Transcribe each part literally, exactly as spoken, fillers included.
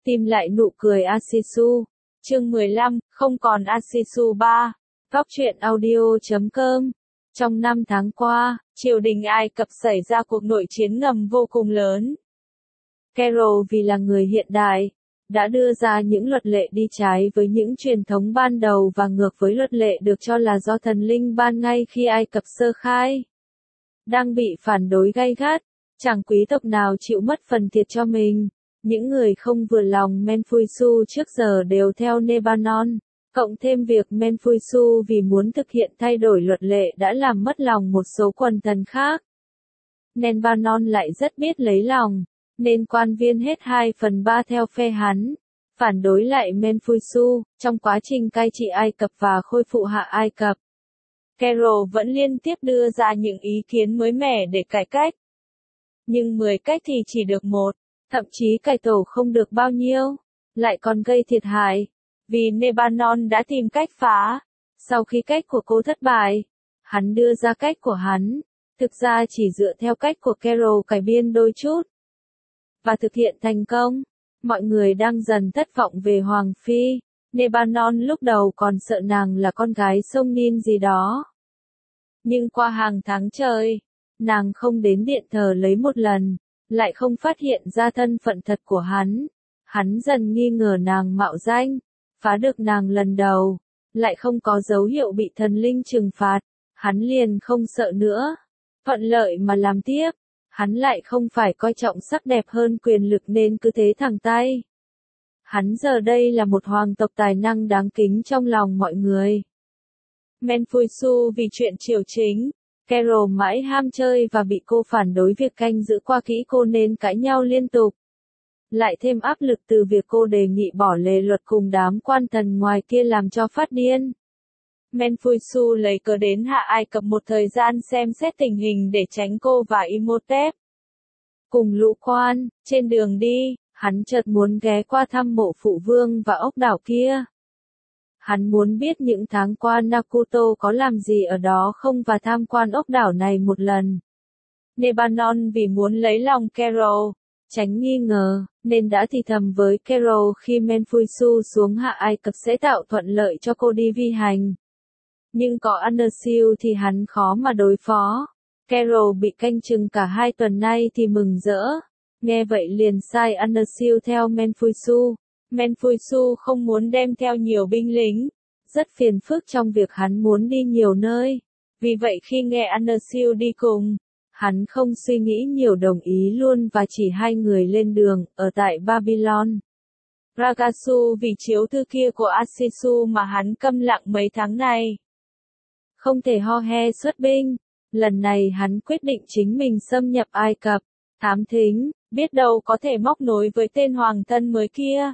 Tìm lại nụ cười Asisu. Chương mười lăm, không còn Asisu ba. Góc truyện audio chấm com. Trong năm tháng qua, triều đình Ai Cập xảy ra cuộc nội chiến ngầm vô cùng lớn. Cairo vì là người hiện đại, đã đưa ra những luật lệ đi trái với những truyền thống ban đầu và ngược với luật lệ được cho là do thần linh ban ngay khi Ai Cập sơ khai. Đang bị phản đối gay gắt, chẳng quý tộc nào chịu mất phần thiệt cho mình. Những người không vừa lòng Menfuisu trước giờ đều theo Nebanon, cộng thêm việc Menfuisu vì muốn thực hiện thay đổi luật lệ đã làm mất lòng một số quần thần khác. Nebanon lại rất biết lấy lòng, nên quan viên hết hai phần ba theo phe hắn, phản đối lại Menfuisu, trong quá trình cai trị Ai Cập và khôi phục hạ Ai Cập. Cairo vẫn liên tiếp đưa ra những ý kiến mới mẻ để cải cách. Nhưng mười cách thì chỉ được một. Thậm chí cải tổ không được bao nhiêu, lại còn gây thiệt hại, vì Nebanon đã tìm cách phá. Sau khi cách của cô thất bại, hắn đưa ra cách của hắn, thực ra chỉ dựa theo cách của Cairo cải biên đôi chút. Và thực hiện thành công, mọi người đang dần thất vọng về Hoàng Phi. Nebanon lúc đầu còn sợ nàng là con gái sông Nin gì đó. Nhưng qua hàng tháng trời, nàng không đến điện thờ lấy một lần. Lại không phát hiện ra thân phận thật của hắn. Hắn dần nghi ngờ nàng mạo danh, phá được nàng lần đầu, lại không có dấu hiệu bị thần linh trừng phạt, hắn liền không sợ nữa. Thuận lợi mà làm tiếp, hắn lại không phải coi trọng sắc đẹp hơn quyền lực nên cứ thế thẳng tay. Hắn giờ đây là một hoàng tộc tài năng đáng kính trong lòng mọi người. Menfuisu vì chuyện triều chính. Cairo mãi ham chơi và bị cô phản đối việc canh giữ qua kỹ cô nên cãi nhau liên tục. Lại thêm áp lực từ việc cô đề nghị bỏ lề luật cùng đám quan thần ngoài kia làm cho phát điên. Menfuisu lấy cớ đến hạ Ai Cập một thời gian xem xét tình hình để tránh cô và Imhotep. Cùng lũ quan, trên đường đi, hắn chợt muốn ghé qua thăm mộ phụ vương và ốc đảo kia. Hắn muốn biết những tháng qua Nakuto có làm gì ở đó không và tham quan ốc đảo này một lần. Nebanon vì muốn lấy lòng Cairo, tránh nghi ngờ, nên đã thì thầm với Cairo khi Menfuisu xuống hạ Ai Cập sẽ tạo thuận lợi cho cô đi vi hành. Nhưng có Anasiu thì hắn khó mà đối phó. Cairo bị canh chừng cả hai tuần nay thì mừng rỡ. Nghe vậy liền sai Anasiu theo Menfuisu. Menfuisu không muốn đem theo nhiều binh lính, rất phiền phức trong việc hắn muốn đi nhiều nơi. Vì vậy khi nghe Anasiu đi cùng, hắn không suy nghĩ nhiều đồng ý luôn và chỉ hai người lên đường, ở tại Babylon. Ragasu vì chiếu thư kia của Asisu mà hắn câm lặng mấy tháng này. Không thể ho he xuất binh, lần này hắn quyết định chính mình xâm nhập Ai Cập, thám thính, biết đâu có thể móc nối với tên hoàng thân mới kia.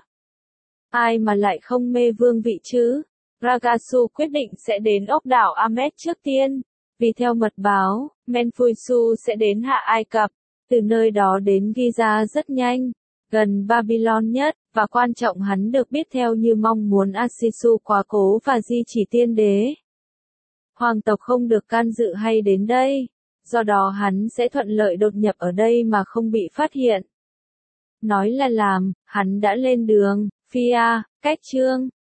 Ai mà lại không mê vương vị chứ? Ragasu quyết định sẽ đến ốc đảo Ahmed trước tiên, vì theo mật báo, Menfuisu sẽ đến hạ Ai Cập, từ nơi đó đến Giza rất nhanh, gần Babylon nhất, và quan trọng hắn được biết theo như mong muốn Asisu quá cố và di chỉ tiên đế. Hoàng tộc không được can dự hay đến đây, do đó hắn sẽ thuận lợi đột nhập ở đây mà không bị phát hiện. Nói là làm, hắn đã lên đường. Phia, cách chương.